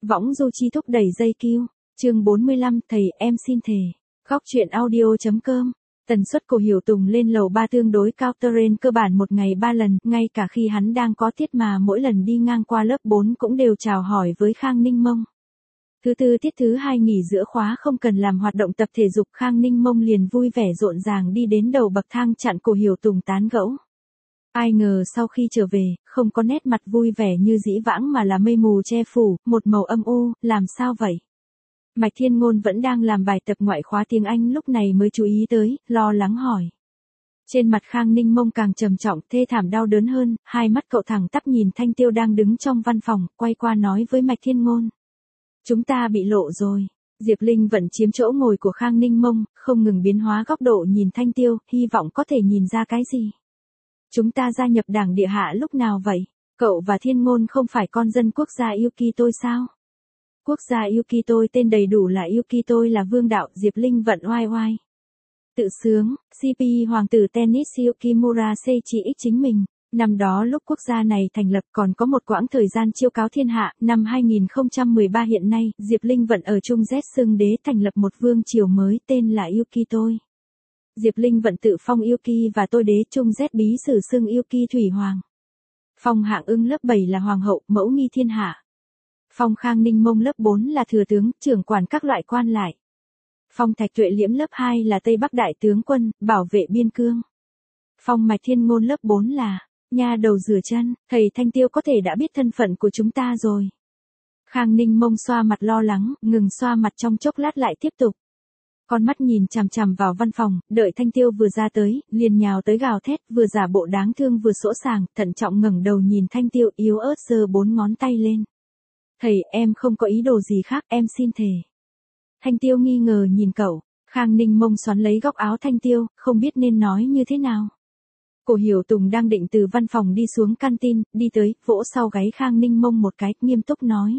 Võng du chi thúc đẩy dây kiu. Chương 45, thầy em xin thề. Góc truyện audio.com. Tần suất của Hiểu Tùng lên lầu 3 tương đối cao, terrain cơ bản một ngày 3 lần, ngay cả khi hắn đang có tiết mà mỗi lần đi ngang qua lớp 4 cũng đều chào hỏi với Khang Ninh Mông. Thứ tư tiết thứ 2 nghỉ giữa khóa không cần làm hoạt động tập thể dục, Khang Ninh Mông liền vui vẻ rộn ràng đi đến đầu bậc thang chặn cổ Hiểu Tùng tán gẫu. Ai ngờ sau khi trở về, không có nét mặt vui vẻ như dĩ vãng mà là mây mù che phủ, một màu âm u, làm sao vậy? Mạch Thiên Ngôn vẫn đang làm bài tập ngoại khóa tiếng Anh lúc này mới chú ý tới, lo lắng hỏi. Trên mặt Khang Ninh Mông càng trầm trọng, thê thảm đau đớn hơn, hai mắt cậu thẳng tắp nhìn Thanh Tiêu đang đứng trong văn phòng, quay qua nói với Mạch Thiên Ngôn. Chúng ta bị lộ rồi. Diệp Linh vẫn chiếm chỗ ngồi của Khang Ninh Mông, không ngừng biến hóa góc độ nhìn Thanh Tiêu, hy vọng có thể nhìn ra cái gì. Chúng ta gia nhập Đảng Địa Hạ lúc nào vậy? Cậu và Thiên Ngôn không phải con dân quốc gia Yuki tôi sao? Quốc gia Yuki tôi tên đầy đủ là Yuki tôi là Vương Đạo. Diệp Linh vận oai oai. Tự sướng, CP Hoàng tử tennis Yukimura Seiichi chính mình. Năm đó lúc quốc gia này thành lập còn có một quãng thời gian chiêu cáo thiên hạ, năm 2013 hiện nay, Diệp Linh vận ở Trung Z xưng đế thành lập một vương triều mới tên là Yuki tôi. Diệp Linh vận tự phong Yuki và tôi đế, Trung Z bí sử xưng Yuki Thủy Hoàng. Phong Hạng Ưng lớp 7 là Hoàng hậu, mẫu nghi thiên hạ. Phong Khang Ninh Mông lớp 4 là thừa tướng, trưởng quản các loại quan lại. Phong Thạch Tuệ Liễm lớp 2 là Tây Bắc đại tướng quân, bảo vệ biên cương. Phong Mạch Thiên Ngôn lớp 4 là nha đầu rửa chân. Thầy Thanh Tiêu có thể đã biết thân phận của chúng ta rồi. Khang Ninh Mông xoa mặt lo lắng, ngừng xoa mặt trong chốc lát lại tiếp tục. Con mắt nhìn chằm chằm vào văn phòng, đợi Thanh Tiêu vừa ra tới, liền nhào tới gào thét, vừa giả bộ đáng thương vừa sỗ sàng, thận trọng ngẩng đầu nhìn Thanh Tiêu yếu ớt giơ 4 ngón tay lên. Thầy, em không có ý đồ gì khác, em xin thề. Thanh Tiêu nghi ngờ nhìn cậu, Khang Ninh Mông xoắn lấy góc áo Thanh Tiêu, không biết nên nói như thế nào. Cổ Hiểu Tùng đang định từ văn phòng đi xuống canteen, đi tới, vỗ sau gáy Khang Ninh Mông một cái, nghiêm túc nói.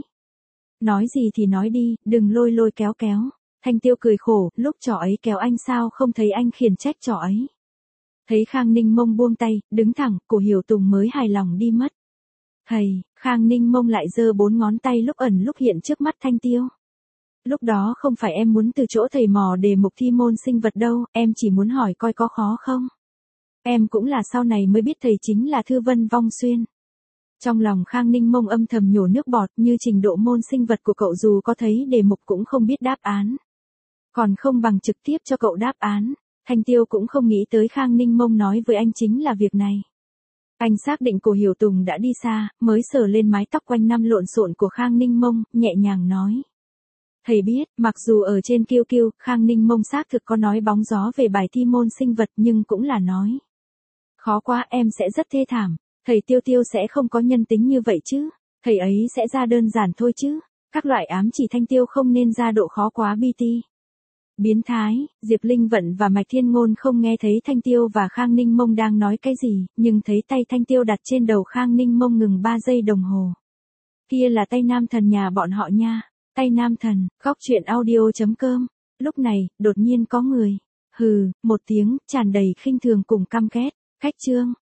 Nói gì thì nói đi, đừng lôi lôi kéo kéo. Thanh Tiêu cười khổ, lúc trò ấy kéo anh sao không thấy anh khiển trách trò ấy. Thấy Khang Ninh Mông buông tay, đứng thẳng, Cổ Hiểu Tùng mới hài lòng đi mất. Thầy, Khang Ninh Mông lại giơ 4 ngón tay lúc ẩn lúc hiện trước mắt Thanh Tiêu. Lúc đó không phải em muốn từ chỗ thầy mò đề mục thi môn sinh vật đâu, em chỉ muốn hỏi coi có khó không. Em cũng là sau này mới biết thầy chính là Thư Vân Vong Xuyên. Trong lòng Khang Ninh Mông âm thầm nhổ nước bọt, như trình độ môn sinh vật của cậu dù có thấy đề mục cũng không biết đáp án. Còn không bằng trực tiếp cho cậu đáp án. Thanh Tiêu cũng không nghĩ tới Khang Ninh Mông nói với anh chính là việc này. Anh xác định Cổ Hiểu Tùng đã đi xa, mới sờ lên mái tóc quanh năm lộn xộn của Khang Ninh Mông, nhẹ nhàng nói. Thầy biết, mặc dù ở trên kiêu kiêu, Khang Ninh Mông xác thực có nói bóng gió về bài thi môn sinh vật nhưng cũng là nói. Khó quá, em sẽ rất thê thảm. Thầy Tiêu Tiêu sẽ không có nhân tính như vậy chứ. Thầy ấy sẽ ra đơn giản thôi chứ. Các loại ám chỉ Thanh Tiêu không nên ra độ khó quá BT. Biến thái, Diệp Linh Vận và Mạch Thiên Ngôn không nghe thấy Thanh Tiêu và Khang Ninh Mông đang nói cái gì, nhưng thấy tay Thanh Tiêu đặt trên đầu Khang Ninh Mông ngừng 3 giây đồng hồ. Kia là tay nam thần nhà bọn họ nha. Tay nam thần, góc truyện audio.com. Lúc này, đột nhiên có người. Hừ, một tiếng, tràn đầy khinh thường cùng căm ghét. Khách trương.